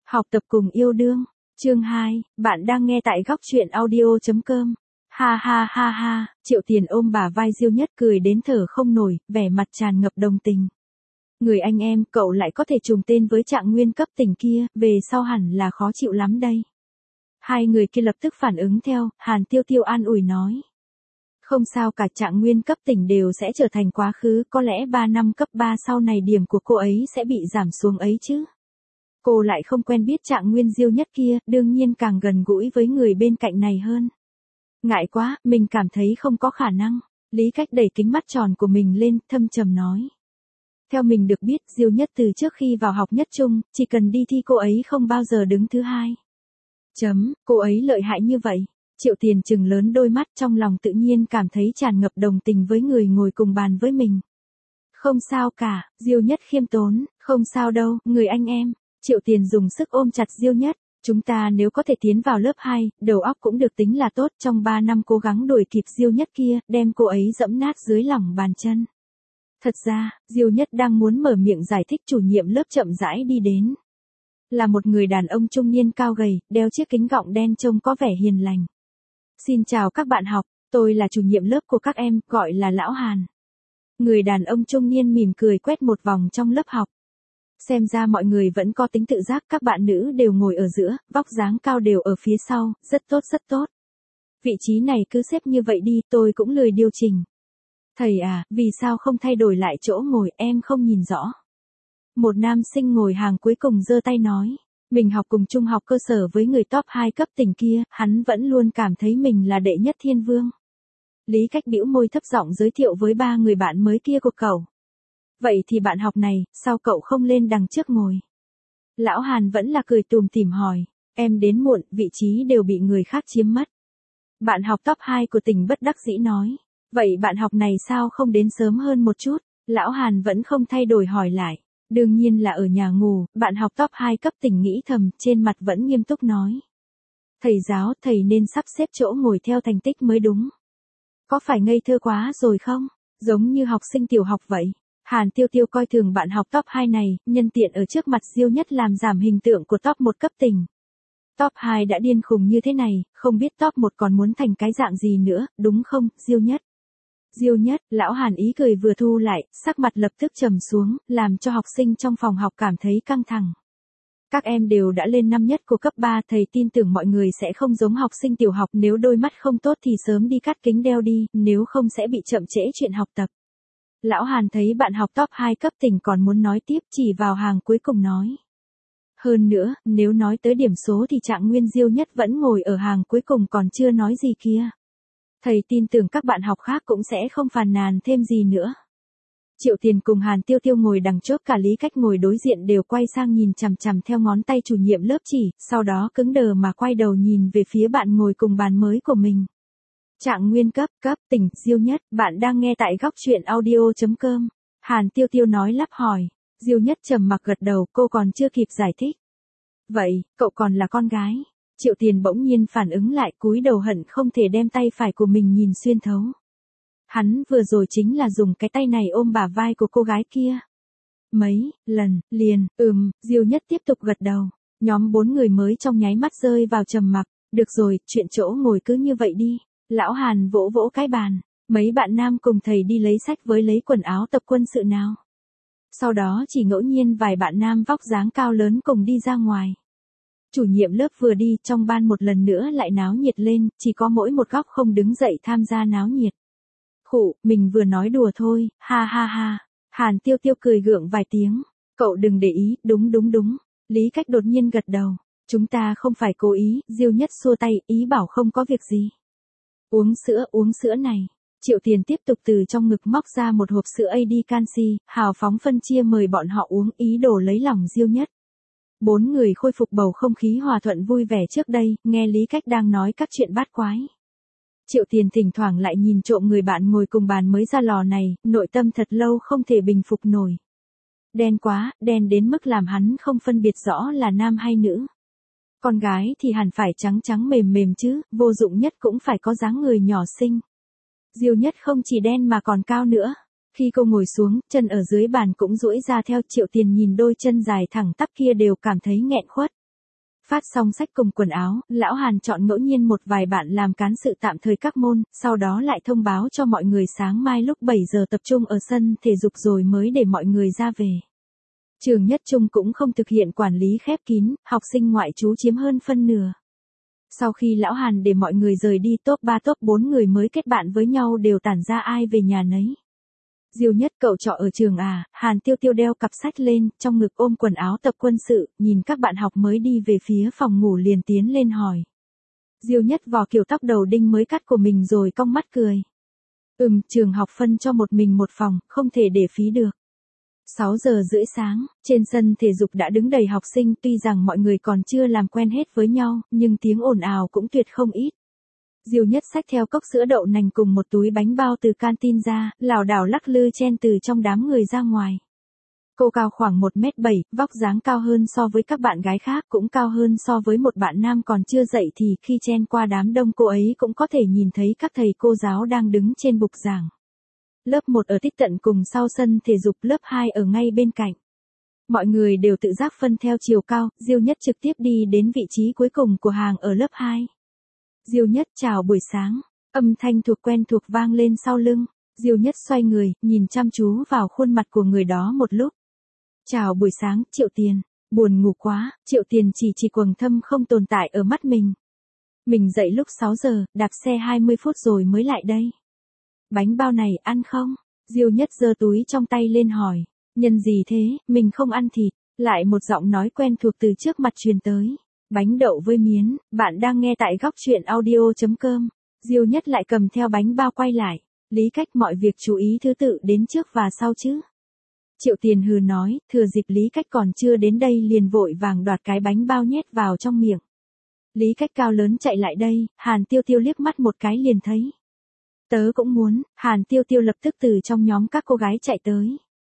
Học tập cùng yêu đương. Chương 2, bạn đang nghe tại góc truyện audio.com. Ha ha ha ha, Triệu Tiền ôm bả vai Diêu Nhất cười đến thở không nổi, vẻ mặt tràn ngập đồng tình. Người anh em, cậu lại có thể trùng tên với Trạng Nguyên cấp tỉnh kia, về sau hẳn là khó chịu lắm đây. Hai người kia lập tức phản ứng theo, Hàn Tiêu Tiêu an ủi nói. Không sao cả, Trạng Nguyên cấp tỉnh đều sẽ trở thành quá khứ, có lẽ 3 năm cấp 3 sau này điểm của cô ấy sẽ bị giảm xuống ấy chứ. Cô lại không quen biết Trạng Nguyên Diêu Nhất kia, đương nhiên càng gần gũi với người bên cạnh này hơn. Ngại quá, mình cảm thấy không có khả năng. Lý Cách đẩy kính mắt tròn của mình lên, thâm trầm nói. Theo mình được biết, Diêu Nhất từ trước khi vào học nhất trung, chỉ cần đi thi cô ấy không bao giờ đứng thứ hai. Cô ấy lợi hại như vậy. Triệu Tiền trừng lớn đôi mắt, trong lòng tự nhiên cảm thấy tràn ngập đồng tình với người ngồi cùng bàn với mình. Không sao cả, Diêu Nhất khiêm tốn, không sao đâu, người anh em. Triệu Tiền dùng sức ôm chặt Diêu Nhất. Chúng ta nếu có thể tiến vào lớp 2, đầu óc cũng được tính là tốt, trong 3 năm cố gắng đuổi kịp Diêu Nhất kia, đem cô ấy dẫm nát dưới lòng bàn chân. Thật ra, Diêu Nhất đang muốn mở miệng giải thích, chủ nhiệm lớp chậm rãi đi đến. Là một người đàn ông trung niên cao gầy, đeo chiếc kính gọng đen trông có vẻ hiền lành. Xin chào các bạn học, tôi là chủ nhiệm lớp của các em, gọi là Lão Hàn. Người đàn ông trung niên mỉm cười quét một vòng trong lớp học. Xem ra mọi người vẫn có tính tự giác, các bạn nữ đều ngồi ở giữa, vóc dáng cao đều ở phía sau, rất tốt rất tốt. Vị trí này cứ xếp như vậy đi, tôi cũng lười điều chỉnh. Thầy à, vì sao không thay đổi lại chỗ ngồi, em không nhìn rõ. Một nam sinh ngồi hàng cuối cùng giơ tay nói. Mình học cùng trung học cơ sở với người top 2 cấp tỉnh kia, hắn vẫn luôn cảm thấy mình là đệ nhất thiên vương. Lý Cách bĩu môi thấp giọng giới thiệu với 3 người bạn mới kia của cậu. Vậy thì bạn học này, sao cậu không lên đằng trước ngồi? Lão Hàn vẫn là cười tùm tìm hỏi. Em đến muộn, vị trí đều bị người khác chiếm mất. Bạn học top 2 của tỉnh bất đắc dĩ nói. Vậy bạn học này sao không đến sớm hơn một chút? Lão Hàn vẫn không thay đổi hỏi lại. Đương nhiên là ở nhà ngủ, bạn học top 2 cấp tỉnh nghĩ thầm, trên mặt vẫn nghiêm túc nói. Thầy giáo, thầy nên sắp xếp chỗ ngồi theo thành tích mới đúng. Có phải ngây thơ quá rồi không? Giống như học sinh tiểu học vậy. Hàn Tiêu Tiêu coi thường bạn học top 2 này, nhân tiện ở trước mặt Diêu Nhất làm giảm hình tượng của top 1 cấp tỉnh. Top 2 đã điên khùng như thế này, không biết top 1 còn muốn thành cái dạng gì nữa, đúng không, Diêu Nhất? Diêu Nhất, Lão Hàn ý cười vừa thu lại, sắc mặt lập tức trầm xuống, làm cho học sinh trong phòng học cảm thấy căng thẳng. Các em đều đã lên năm nhất của cấp 3, thầy tin tưởng mọi người sẽ không giống học sinh tiểu học, nếu đôi mắt không tốt thì sớm đi cắt kính đeo đi, nếu không sẽ bị chậm trễ chuyện học tập. Lão Hàn thấy bạn học top 2 cấp tỉnh còn muốn nói tiếp, chỉ vào hàng cuối cùng nói. Hơn nữa, nếu nói tới điểm số thì Trạng Nguyên Diêu Nhất vẫn ngồi ở hàng cuối cùng còn chưa nói gì kia. Thầy tin tưởng các bạn học khác cũng sẽ không phàn nàn thêm gì nữa. Triệu Tiền cùng Hàn Tiêu Tiêu ngồi đằng trước, cả Lý Cách ngồi đối diện đều quay sang nhìn chằm chằm theo ngón tay chủ nhiệm lớp chỉ, sau đó cứng đờ mà quay đầu nhìn về phía bạn ngồi cùng bàn mới của mình. Trạng Nguyên cấp tỉnh, Diêu Nhất, bạn đang nghe tại góc truyện audio.com. Hàn Tiêu Tiêu nói lắp hỏi. Diêu Nhất trầm mặc gật đầu, cô còn chưa kịp giải thích. Vậy, cậu còn là con gái. Triệu Tiền bỗng nhiên phản ứng lại, cúi đầu hận không thể đem tay phải của mình nhìn xuyên thấu. Hắn vừa rồi chính là dùng cái tay này ôm bả vai của cô gái kia. Mấy lần, liền, Diêu Nhất tiếp tục gật đầu. Nhóm 4 người mới trong nháy mắt rơi vào trầm mặc. Được rồi, chuyện chỗ ngồi cứ như vậy đi. Lão Hàn vỗ vỗ cái bàn. Mấy bạn nam cùng thầy đi lấy sách với lấy quần áo tập quân sự nào. Sau đó chỉ ngẫu nhiên vài bạn nam vóc dáng cao lớn cùng đi ra ngoài. Chủ nhiệm lớp vừa đi, trong ban một lần nữa lại náo nhiệt lên, chỉ có mỗi một góc không đứng dậy tham gia náo nhiệt. Khụ, mình vừa nói đùa thôi, ha ha ha. Hàn Tiêu Tiêu cười gượng vài tiếng. Cậu đừng để ý, đúng. Lý Cách đột nhiên gật đầu. Chúng ta không phải cố ý, Diêu Nhất xua tay, ý bảo không có việc gì. Uống sữa này. Triệu Tiền tiếp tục từ trong ngực móc ra một hộp sữa AD canxi, hào phóng phân chia mời bọn họ uống, ý đồ lấy lòng Diêu Nhất. 4 người khôi phục bầu không khí hòa thuận vui vẻ trước đây, nghe Lý Cách đang nói các chuyện bát quái. Triệu Tiền thỉnh thoảng lại nhìn trộm người bạn ngồi cùng bàn mới ra lò này, nội tâm thật lâu không thể bình phục nổi. Đen quá, đen đến mức làm hắn không phân biệt rõ là nam hay nữ. Con gái thì hẳn phải trắng trắng mềm chứ, vô dụng nhất cũng phải có dáng người nhỏ xinh. Diêu Nhất không chỉ đen mà còn cao nữa. Khi cô ngồi xuống, chân ở dưới bàn cũng duỗi ra theo. Triệu Tiền nhìn đôi chân dài thẳng tắp kia đều cảm thấy nghẹn khuất. Phát xong sách cùng quần áo, lão Hàn chọn ngẫu nhiên một vài bạn làm cán sự tạm thời các môn, sau đó lại thông báo cho mọi người sáng mai lúc 7 giờ tập trung ở sân thể dục rồi mới để mọi người ra về. Trường Nhất Trung cũng không thực hiện quản lý khép kín, học sinh ngoại trú chiếm hơn phân nửa. Sau khi lão Hàn để mọi người rời đi, top 3 top 4 người mới kết bạn với nhau đều tản ra ai về nhà nấy. Diêu Nhất cậu trọ ở trường à, Hàn Tiêu Tiêu đeo cặp sách lên, trong ngực ôm quần áo tập quân sự, nhìn các bạn học mới đi về phía phòng ngủ liền tiến lên hỏi. Diêu Nhất vò kiểu tóc đầu đinh mới cắt của mình rồi cong mắt cười. Trường học phân cho một mình một phòng, không thể để phí được. 6 giờ rưỡi sáng, trên sân thể dục đã đứng đầy học sinh, tuy rằng mọi người còn chưa làm quen hết với nhau, nhưng tiếng ồn ào cũng tuyệt không ít. Diêu Nhất xách theo cốc sữa đậu nành cùng một túi bánh bao từ canteen ra, lảo đảo lắc lư chen từ trong đám người ra ngoài. Cô cao khoảng 1m7, vóc dáng cao hơn so với các bạn gái khác, cũng cao hơn so với một bạn nam còn chưa dậy thì khi chen qua đám đông cô ấy cũng có thể nhìn thấy các thầy cô giáo đang đứng trên bục giảng. Lớp 1 ở tít tận cùng sau sân thể dục, lớp 2 ở ngay bên cạnh. Mọi người đều tự giác phân theo chiều cao, Diêu Nhất trực tiếp đi đến vị trí cuối cùng của hàng ở lớp 2. Diêu Nhất chào buổi sáng, âm thanh quen thuộc vang lên sau lưng. Diêu Nhất xoay người, nhìn chăm chú vào khuôn mặt của người đó một lúc. Chào buổi sáng, Triệu Tiền. Buồn ngủ quá, Triệu Tiền chỉ quầng thâm không tồn tại ở mắt mình. Mình dậy lúc 6 giờ, đạp xe 20 phút rồi mới lại đây. Bánh bao này ăn không? Diêu Nhất giơ túi trong tay lên hỏi. Nhân gì thế, mình không ăn thịt. Lại một giọng nói quen thuộc từ trước mặt truyền tới. Bánh đậu với miến, bạn đang nghe tại góc truyện audio.com. Diêu Nhất lại cầm theo bánh bao quay lại. Lý Cách, mọi việc chú ý thứ tự đến trước và sau chứ. Triệu Tiền hừ nói, thừa dịp Lý Cách còn chưa đến đây liền vội vàng đoạt cái bánh bao nhét vào trong miệng. Lý Cách cao lớn chạy lại đây, Hàn Tiêu Tiêu liếc mắt một cái liền thấy. Tớ cũng muốn, Hàn Tiêu Tiêu lập tức từ trong nhóm các cô gái chạy tới.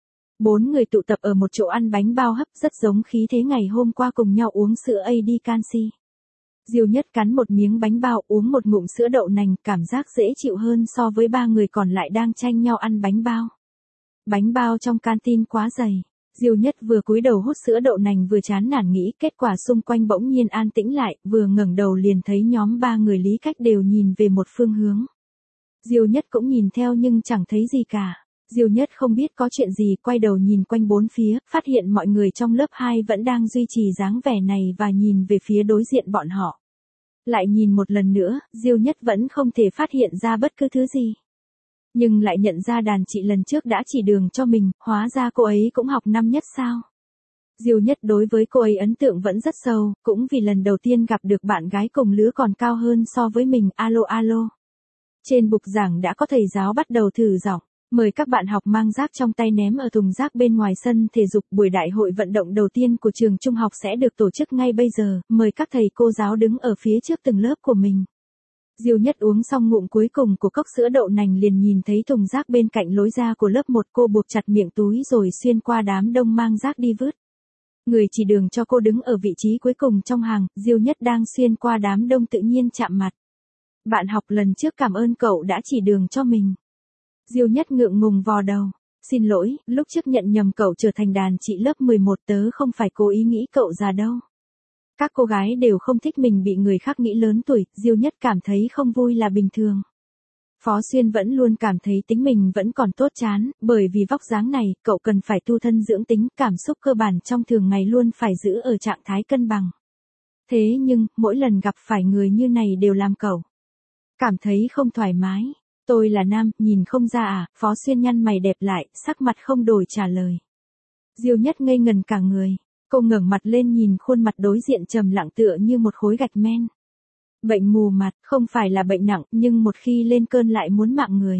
4 người tụ tập ở một chỗ ăn bánh bao hấp, rất giống khí thế ngày hôm qua cùng nhau uống sữa AD canxi. Diêu Nhất cắn một miếng bánh bao, uống một ngụm sữa đậu nành, cảm giác dễ chịu hơn so với 3 người còn lại đang tranh nhau ăn bánh bao. Bánh bao trong canteen quá dày. Diêu Nhất vừa cúi đầu hút sữa đậu nành vừa chán nản nghĩ, kết quả xung quanh bỗng nhiên an tĩnh lại, vừa ngẩng đầu liền thấy nhóm 3 người Lý Cách đều nhìn về một phương hướng. Diêu Nhất cũng nhìn theo nhưng chẳng thấy gì cả. Diêu Nhất không biết có chuyện gì, quay đầu nhìn quanh bốn phía, phát hiện mọi người trong lớp 2 vẫn đang duy trì dáng vẻ này và nhìn về phía đối diện bọn họ. Lại nhìn một lần nữa, Diêu Nhất vẫn không thể phát hiện ra bất cứ thứ gì. Nhưng lại nhận ra đàn chị lần trước đã chỉ đường cho mình, hóa ra cô ấy cũng học năm nhất sao. Diêu Nhất đối với cô ấy ấn tượng vẫn rất sâu, cũng vì lần đầu tiên gặp được bạn gái cùng lứa còn cao hơn so với mình, alo alo. Trên bục giảng đã có thầy giáo bắt đầu thử giọng. Mời các bạn học mang rác trong tay ném ở thùng rác bên ngoài sân thể dục. Buổi đại hội vận động đầu tiên của trường trung học sẽ được tổ chức ngay bây giờ, mời các thầy cô giáo đứng ở phía trước từng lớp của mình. Diêu Nhất uống xong ngụm cuối cùng của cốc sữa đậu nành liền nhìn thấy thùng rác bên cạnh lối ra của lớp 1, cô buộc chặt miệng túi rồi xuyên qua đám đông mang rác đi vứt. Người chỉ đường cho cô đứng ở vị trí cuối cùng trong hàng, Diêu Nhất đang xuyên qua đám đông tự nhiên chạm mặt. Bạn học lần trước cảm ơn cậu đã chỉ đường cho mình. Diêu Nhất ngượng ngùng vò đầu. Xin lỗi, lúc trước nhận nhầm cậu trở thành đàn chị lớp 11, tớ không phải cố ý nghĩ cậu già đâu. Các cô gái đều không thích mình bị người khác nghĩ lớn tuổi, Diêu Nhất cảm thấy không vui là bình thường. Phó Xuyên vẫn luôn cảm thấy tính mình vẫn còn tốt chán, bởi vì vóc dáng này, cậu cần phải tu thân dưỡng tính, cảm xúc cơ bản trong thường ngày luôn phải giữ ở trạng thái cân bằng. Thế nhưng, mỗi lần gặp phải người như này đều làm cậu cảm thấy không thoải mái. Tôi là nam, nhìn không ra à, Phó Xuyên nhăn mày đẹp lại, sắc mặt không đổi trả lời. Diêu Nhất ngây ngần cả người, cô ngẩng mặt lên nhìn khuôn mặt đối diện trầm lặng tựa như một khối gạch men. Bệnh mù mặt không phải là bệnh nặng, nhưng một khi lên cơn lại muốn mạng người.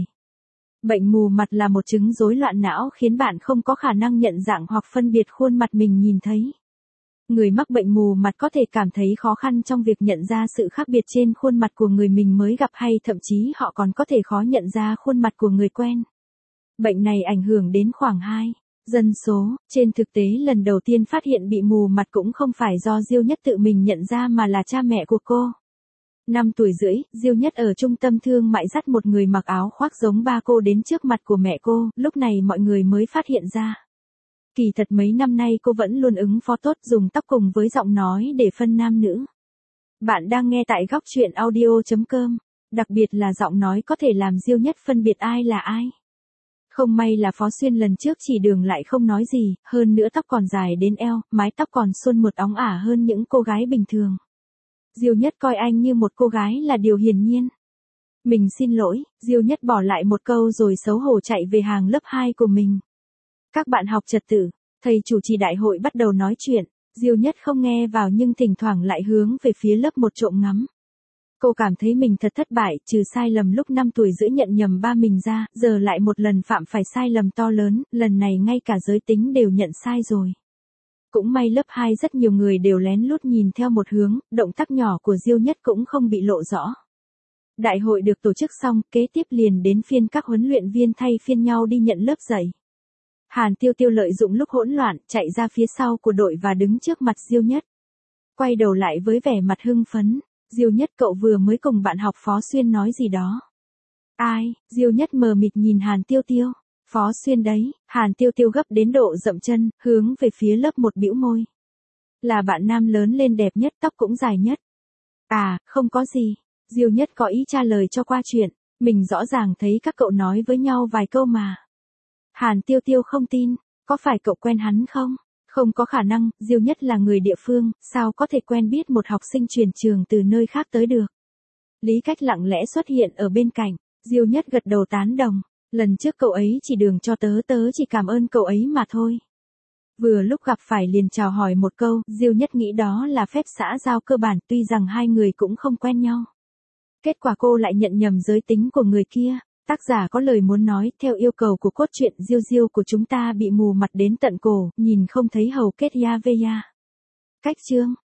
Bệnh mù mặt là một chứng rối loạn não khiến bạn không có khả năng nhận dạng hoặc phân biệt khuôn mặt mình nhìn thấy. Người mắc bệnh mù mặt có thể cảm thấy khó khăn trong việc nhận ra sự khác biệt trên khuôn mặt của người mình mới gặp, hay thậm chí họ còn có thể khó nhận ra khuôn mặt của người quen. Bệnh này ảnh hưởng đến khoảng 2 dân số. Trên thực tế lần đầu tiên phát hiện bị mù mặt cũng không phải do Diêu Nhất tự mình nhận ra mà là cha mẹ của cô. 5 tuổi rưỡi, Diêu Nhất ở trung tâm thương mại dắt một người mặc áo khoác giống ba cô đến trước mặt của mẹ cô, lúc này mọi người mới phát hiện ra. Kỳ thật mấy năm nay cô vẫn luôn ứng phó tốt dùng tóc cùng với giọng nói để phân nam nữ. Bạn đang nghe tại góc chuyện audio.com. Đặc biệt là giọng nói có thể làm Diêu Nhất phân biệt ai là ai. Không may là Phó Xuyên lần trước chỉ đường lại không nói gì, hơn nữa tóc còn dài đến eo, mái tóc còn suôn mượt óng ả hơn những cô gái bình thường. Diêu Nhất coi anh như một cô gái là điều hiển nhiên. Mình xin lỗi, Diêu Nhất bỏ lại một câu rồi xấu hổ chạy về hàng lớp 2 của mình. Các bạn học trật tự, thầy chủ trì đại hội bắt đầu nói chuyện, Diêu Nhất không nghe vào nhưng thỉnh thoảng lại hướng về phía lớp một trộm ngắm. Cô cảm thấy mình thật thất bại, trừ sai lầm lúc 5 tuổi rưỡi nhận nhầm ba mình ra, giờ lại một lần phạm phải sai lầm to lớn, lần này ngay cả giới tính đều nhận sai rồi. Cũng may lớp 2 rất nhiều người đều lén lút nhìn theo một hướng, động tác nhỏ của Diêu Nhất cũng không bị lộ rõ. Đại hội được tổ chức xong, kế tiếp liền đến phiên các huấn luyện viên thay phiên nhau đi nhận lớp dạy. Hàn Tiêu Tiêu lợi dụng lúc hỗn loạn, chạy ra phía sau của đội và đứng trước mặt Diêu Nhất. Quay đầu lại với vẻ mặt hưng phấn, Diêu Nhất cậu vừa mới cùng bạn học Phó Xuyên nói gì đó. Ai? Diêu Nhất mờ mịt nhìn Hàn Tiêu Tiêu. Phó Xuyên đấy, Hàn Tiêu Tiêu gấp đến độ dậm chân, hướng về phía lớp một bĩu môi. Là bạn nam lớn lên đẹp nhất, tóc cũng dài nhất. À, không có gì. Diêu Nhất có ý trả lời cho qua chuyện, mình rõ ràng thấy các cậu nói với nhau vài câu mà. Hàn Tiêu Tiêu không tin, có phải cậu quen hắn không? Không có khả năng, Diêu Nhất là người địa phương, sao có thể quen biết một học sinh chuyển trường từ nơi khác tới được. Lý Cách lặng lẽ xuất hiện ở bên cạnh, Diêu Nhất gật đầu tán đồng, lần trước cậu ấy chỉ đường cho tớ chỉ cảm ơn cậu ấy mà thôi. Vừa lúc gặp phải liền chào hỏi một câu, Diêu Nhất nghĩ đó là phép xã giao cơ bản tuy rằng hai người cũng không quen nhau. Kết quả cô lại nhận nhầm giới tính của người kia. Tác giả có lời muốn nói, theo yêu cầu của cốt truyện Diêu Diêu của chúng ta bị mù mặt đến tận cổ, nhìn không thấy hầu kết ya ve ya. Cách chương